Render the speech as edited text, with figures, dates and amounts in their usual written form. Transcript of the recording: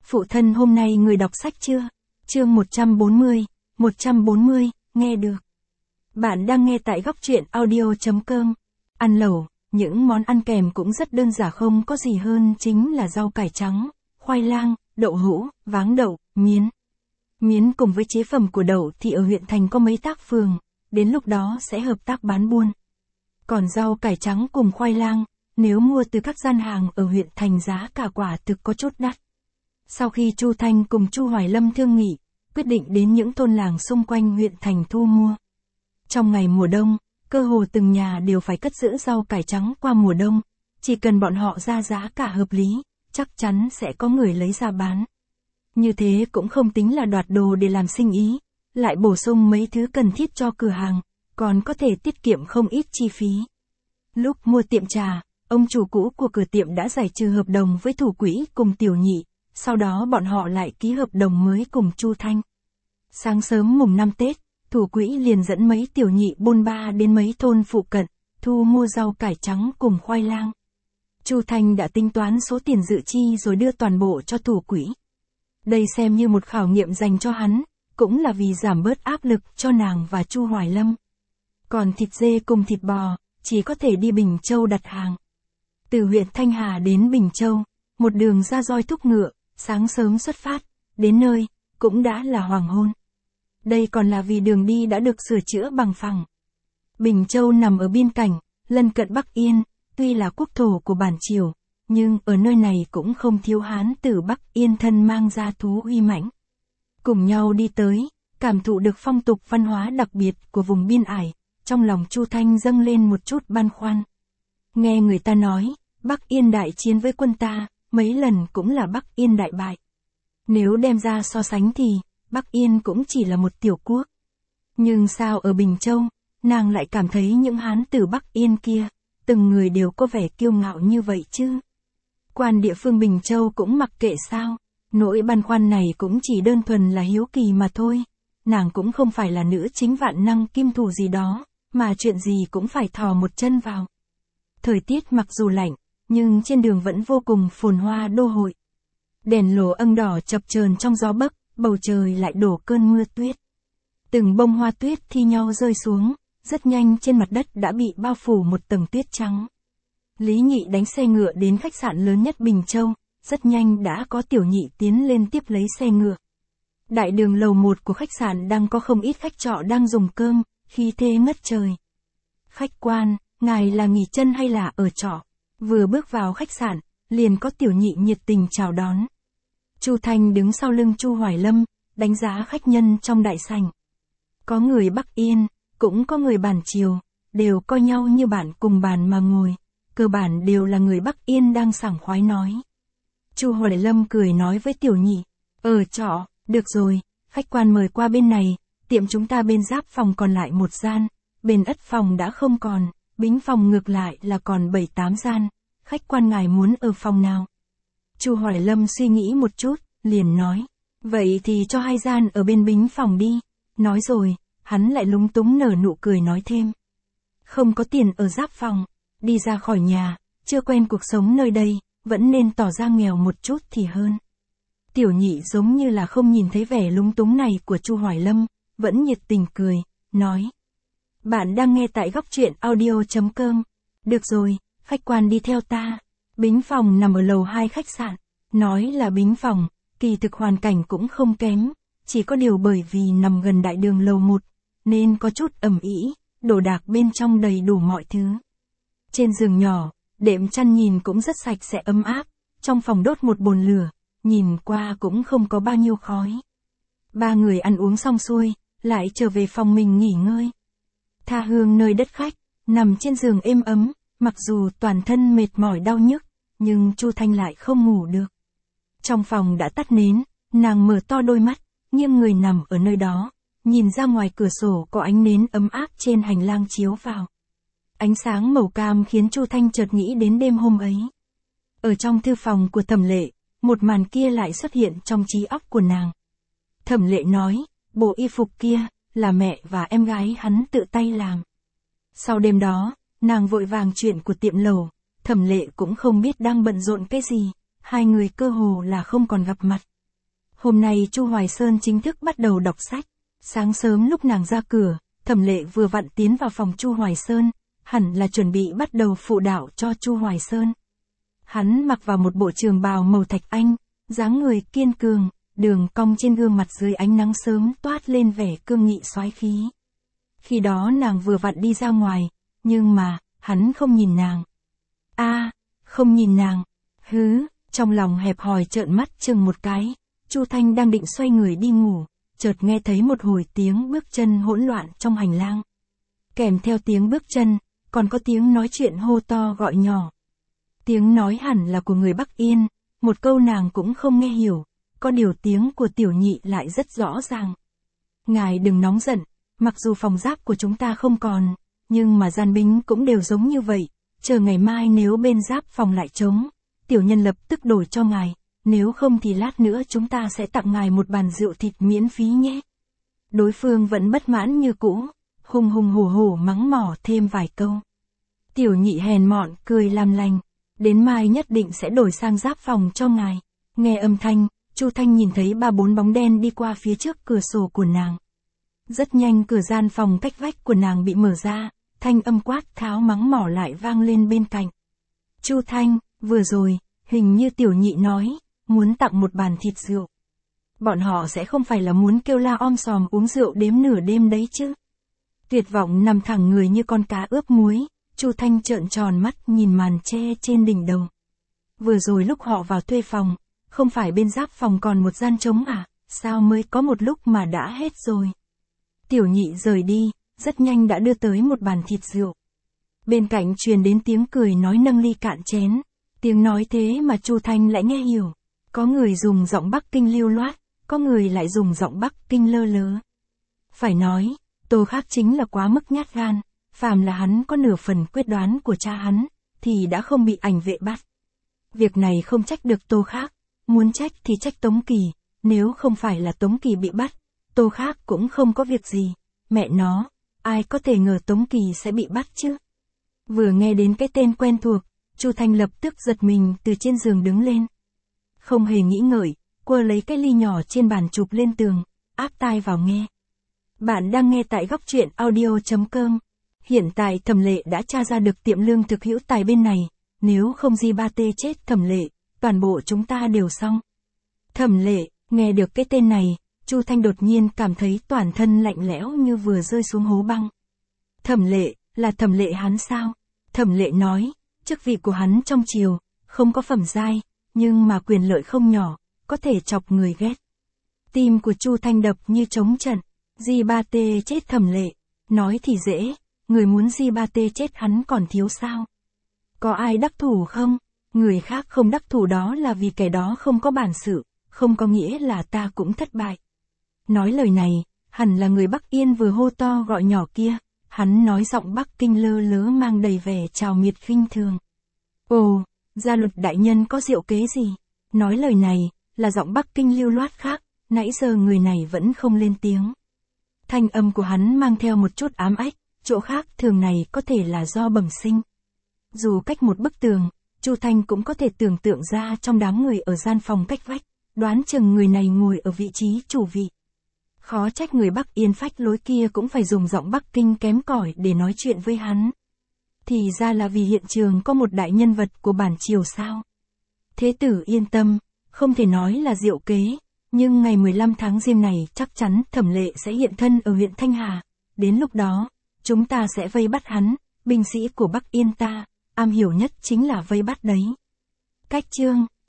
Phụ thân hôm nay người đọc sách chưa? Chương 140, nghe được. Bạn đang nghe tại góc truyện audio.com. Ăn lẩu, những món ăn kèm cũng rất đơn giản, không có gì hơn chính là rau cải trắng, khoai lang, đậu hũ, váng đậu, miến. Miến cùng với chế phẩm của đậu thì ở huyện thành có mấy tác phường, đến lúc đó sẽ hợp tác bán buôn. Còn rau cải trắng cùng khoai lang, nếu mua từ các gian hàng ở huyện thành giá cả quả thực có chút đắt. Sau khi Chu Thanh cùng Chu Hoài Lâm thương nghị, quyết định đến những thôn làng xung quanh huyện thành thu mua. Trong ngày mùa đông, cơ hồ từng nhà đều phải cất giữ rau cải trắng qua mùa đông, chỉ cần bọn họ ra giá cả hợp lý, chắc chắn sẽ có người lấy ra bán. Như thế cũng không tính là đoạt đồ để làm sinh ý, lại bổ sung mấy thứ cần thiết cho cửa hàng, còn có thể tiết kiệm không ít chi phí. Lúc mua tiệm trà, ông chủ cũ của cửa tiệm đã giải trừ hợp đồng với thủ quỹ cùng tiểu nhị, sau đó bọn họ lại ký hợp đồng mới cùng Chu Thanh. Sáng sớm mùng 5 Tết, thủ quỹ liền dẫn mấy tiểu nhị bôn ba đến mấy thôn phụ cận, thu mua rau cải trắng cùng khoai lang. Chu Thanh đã tính toán số tiền dự chi rồi đưa toàn bộ cho thủ quỹ. Đây xem như một khảo nghiệm dành cho hắn, cũng là vì giảm bớt áp lực cho nàng và Chu Hoài Lâm. Còn thịt dê cùng thịt bò, chỉ có thể đi Bình Châu đặt hàng. Từ huyện Thanh Hà đến Bình Châu, một đường ra roi thúc ngựa, sáng sớm xuất phát, đến nơi, cũng đã là hoàng hôn. Đây còn là vì đường đi đã được sửa chữa bằng phẳng. Bình Châu nằm ở biên cảnh, lân cận Bắc Yên, tuy là quốc thổ của bản triều, nhưng ở nơi này cũng không thiếu Hán từ Bắc Yên thân mang ra thú uy mãnh. Cùng nhau đi tới, cảm thụ được phong tục văn hóa đặc biệt của vùng biên ải, trong lòng Chu Thanh dâng lên một chút băn khoăn. Nghe người ta nói, Bắc Yên đại chiến với quân ta, mấy lần cũng là Bắc Yên đại bại. Nếu đem ra so sánh thì, Bắc Yên cũng chỉ là một tiểu quốc. Nhưng sao ở Bình Châu, nàng lại cảm thấy những Hán tử Bắc Yên kia, từng người đều có vẻ kiêu ngạo như vậy chứ? Quan địa phương Bình Châu cũng mặc kệ sao? Nỗi băn khoăn này cũng chỉ đơn thuần là hiếu kỳ mà thôi. Nàng cũng không phải là nữ chính vạn năng kim thủ gì đó, mà chuyện gì cũng phải thò một chân vào. Thời tiết mặc dù lạnh, nhưng trên đường vẫn vô cùng phồn hoa đô hội. Đèn lồ âng đỏ chập chờn trong gió bấc, bầu trời lại đổ cơn mưa tuyết. Từng bông hoa tuyết thi nhau rơi xuống, rất nhanh trên mặt đất đã bị bao phủ một tầng tuyết trắng. Lý Nhị đánh xe ngựa đến khách sạn lớn nhất Bình Châu, rất nhanh đã có tiểu nhị tiến lên tiếp lấy xe ngựa. Đại đường lầu 1 của khách sạn đang có không ít khách trọ đang dùng cơm, khí thế ngất trời. Khách quan, ngài là nghỉ chân hay là ở trọ? Vừa bước vào khách sạn, liền có tiểu nhị nhiệt tình chào đón. Chu Thanh đứng sau lưng Chu Hoài Lâm, đánh giá khách nhân trong đại sảnh. Có người Bắc Yên, cũng có người bản triều, đều coi nhau như bạn cùng bàn mà ngồi, cơ bản đều là người Bắc Yên đang sảng khoái nói. Chu Hoài Lâm cười nói với tiểu nhị, ở trọ, được rồi, khách quan mời qua bên này, tiệm chúng ta bên giáp phòng còn lại một gian, bên ất phòng đã không còn, bính phòng ngược lại là còn 7-8 gian, khách quan ngài muốn ở phòng nào? Chu Hoài Lâm suy nghĩ một chút, liền nói, vậy thì cho 2 gian ở bên bính phòng đi. Nói rồi, hắn lại lúng túng nở nụ cười nói thêm, không có tiền ở giáp phòng, đi ra khỏi nhà, chưa quen cuộc sống nơi đây, vẫn nên tỏ ra nghèo một chút thì hơn. Tiểu nhị giống như là không nhìn thấy vẻ lúng túng này của Chu Hoài Lâm, vẫn nhiệt tình cười, nói, bạn đang nghe tại góc truyện audio.com. Được rồi, khách quan đi theo ta. Bính phòng nằm ở lầu 2 khách sạn. Nói là bính phòng, kỳ thực hoàn cảnh cũng không kém, chỉ có điều bởi vì nằm gần đại đường lầu 1, nên có chút ầm ĩ, đồ đạc bên trong đầy đủ mọi thứ. Trên giường nhỏ, đệm chăn nhìn cũng rất sạch sẽ ấm áp, trong phòng đốt một bồn lửa, nhìn qua cũng không có bao nhiêu khói. 3 người ăn uống xong xuôi, lại trở về phòng mình nghỉ ngơi. Tha hương nơi đất khách, nằm trên giường êm ấm, mặc dù toàn thân mệt mỏi đau nhức, nhưng Chu Thanh lại không ngủ được. Trong phòng đã tắt nến, nàng mở to đôi mắt, nghiêng người nằm ở nơi đó, nhìn ra ngoài cửa sổ có ánh nến ấm áp trên hành lang chiếu vào. Ánh sáng màu cam khiến Chu Thanh chợt nghĩ đến đêm hôm ấy. Ở trong thư phòng của Thẩm Lệ, một màn kia lại xuất hiện trong trí óc của nàng. Thẩm Lệ nói, bộ y phục kia, là mẹ và em gái hắn tự tay làm. Sau đêm đó, nàng vội vàng chuyện của tiệm lầu, Thẩm Lệ cũng không biết đang bận rộn cái gì, hai người cơ hồ là không còn gặp mặt. Hôm nay Chu Hoài Sơn chính thức bắt đầu đọc sách. Sáng sớm lúc nàng ra cửa, Thẩm Lệ vừa vặn tiến vào phòng Chu Hoài Sơn, hẳn là chuẩn bị bắt đầu phụ đạo cho Chu Hoài Sơn. Hắn mặc vào một bộ trường bào màu thạch anh, dáng người kiên cường, đường cong trên gương mặt dưới ánh nắng sớm toát lên vẻ cương nghị soái khí. Khi đó nàng vừa vặn đi ra ngoài, nhưng mà, hắn không nhìn nàng. Không nhìn nàng. Trong lòng hẹp hòi trợn mắt chừng một cái, Chu Thanh đang định xoay người đi ngủ, chợt nghe thấy một hồi tiếng bước chân hỗn loạn trong hành lang. Kèm theo tiếng bước chân, còn có tiếng nói chuyện hô to gọi nhỏ. Tiếng nói hẳn là của người Bắc Yên, một câu nàng cũng không nghe hiểu, có điều tiếng của Tiểu Nhị lại rất rõ ràng. Ngài đừng nóng giận, mặc dù phòng giáp của chúng ta không còn, nhưng mà gian binh cũng đều giống như vậy, chờ ngày mai nếu bên giáp phòng lại trống, tiểu nhân lập tức đổi cho ngài, nếu không thì lát nữa chúng ta sẽ tặng ngài một bàn rượu thịt miễn phí nhé. Đối phương vẫn bất mãn như cũ, hùng hùng hổ hổ mắng mỏ thêm vài câu. Tiểu Nhị hèn mọn cười làm lành, đến mai nhất định sẽ đổi sang giáp phòng cho ngài. Nghe âm thanh, Chu Thanh nhìn thấy 3-4 bóng đen đi qua phía trước cửa sổ của nàng. Rất nhanh cửa gian phòng cách vách của nàng bị mở ra, thanh âm quát tháo mắng mỏ lại vang lên bên cạnh. Chu Thanh, vừa rồi, hình như Tiểu Nhị nói, muốn tặng một bàn thịt rượu. Bọn họ sẽ không phải là muốn kêu la om sòm uống rượu đếm nửa đêm đấy chứ. Tuyệt vọng nằm thẳng người như con cá ướp muối, Chu Thanh trợn tròn mắt nhìn màn che trên đỉnh đầu. Vừa rồi lúc họ vào thuê phòng, không phải bên giáp phòng còn một gian trống à, sao mới có một lúc mà đã hết rồi. Tiểu Nhị rời đi, rất nhanh đã đưa tới một bàn thịt rượu. Bên cạnh truyền đến tiếng cười nói nâng ly cạn chén, tiếng nói thế mà Chu Thanh lại nghe hiểu. Có người dùng giọng Bắc Kinh lưu loát, có người lại dùng giọng Bắc Kinh lơ lớ. Phải nói, Tô Khác chính là quá mức nhát gan, phàm là hắn có nửa phần quyết đoán của cha hắn, thì đã không bị ảnh vệ bắt. Việc này không trách được Tô Khác, muốn trách thì trách Tống Kỳ, nếu không phải là Tống Kỳ bị bắt, Tô Khác cũng không có việc gì, mẹ nó, ai có thể ngờ Tống Kỳ sẽ bị bắt chứ. Vừa nghe đến cái tên quen thuộc, Chu Thanh lập tức giật mình từ trên giường đứng lên. Không hề nghĩ ngợi, quơ lấy cái ly nhỏ trên bàn chụp lên tường, áp tai vào nghe. Bạn đang nghe tại góc truyện audio.com. Hiện tại Thẩm Lệ đã tra ra được tiệm lương thực hữu tài bên này, nếu không Di Ba Tê chết Thẩm Lệ, toàn bộ chúng ta đều xong. Thẩm Lệ, nghe được cái tên này, Chu Thanh đột nhiên cảm thấy toàn thân lạnh lẽo như vừa rơi xuống hố băng. Thẩm Lệ, là Thẩm Lệ hắn sao? Thẩm Lệ nói, chức vị của hắn trong triều, không có phẩm giai, nhưng mà quyền lợi không nhỏ, có thể chọc người ghét. Tim của Chu Thanh đập như trống trận, Di Ba Tê chết Thẩm Lệ, nói thì dễ, người muốn Di Ba Tê chết hắn còn thiếu sao? Có ai đắc thủ không? Người khác không đắc thủ đó là vì kẻ đó không có bản sự, không có nghĩa là ta cũng thất bại. Nói lời này, hẳn là người Bắc Yên vừa hô to gọi nhỏ kia, hắn nói giọng Bắc Kinh lơ lớ mang đầy vẻ trào miệt khinh thường. Ồ, Gia Luật đại nhân có diệu kế gì? Nói lời này, là giọng Bắc Kinh lưu loát khác, nãy giờ người này vẫn không lên tiếng. Thanh âm của hắn mang theo một chút ám ách, chỗ khác thường này có thể là do bẩm sinh. Dù cách một bức tường, Chu Thanh cũng có thể tưởng tượng ra trong đám người ở gian phòng cách vách, đoán chừng người này ngồi ở vị trí chủ vị. Khó trách người Bắc Yên phách lối kia cũng phải dùng giọng Bắc Kinh kém cỏi để nói chuyện với hắn. Thì ra là vì hiện trường có một đại nhân vật của bản triều sao. Thế tử yên tâm, không thể nói là diệu kế, nhưng ngày 15 tháng Giêng này chắc chắn Thẩm Lệ sẽ hiện thân ở huyện Thanh Hà. Đến lúc đó, chúng ta sẽ vây bắt hắn, binh sĩ của Bắc Yên ta, am hiểu nhất chính là vây bắt đấy. Cách chương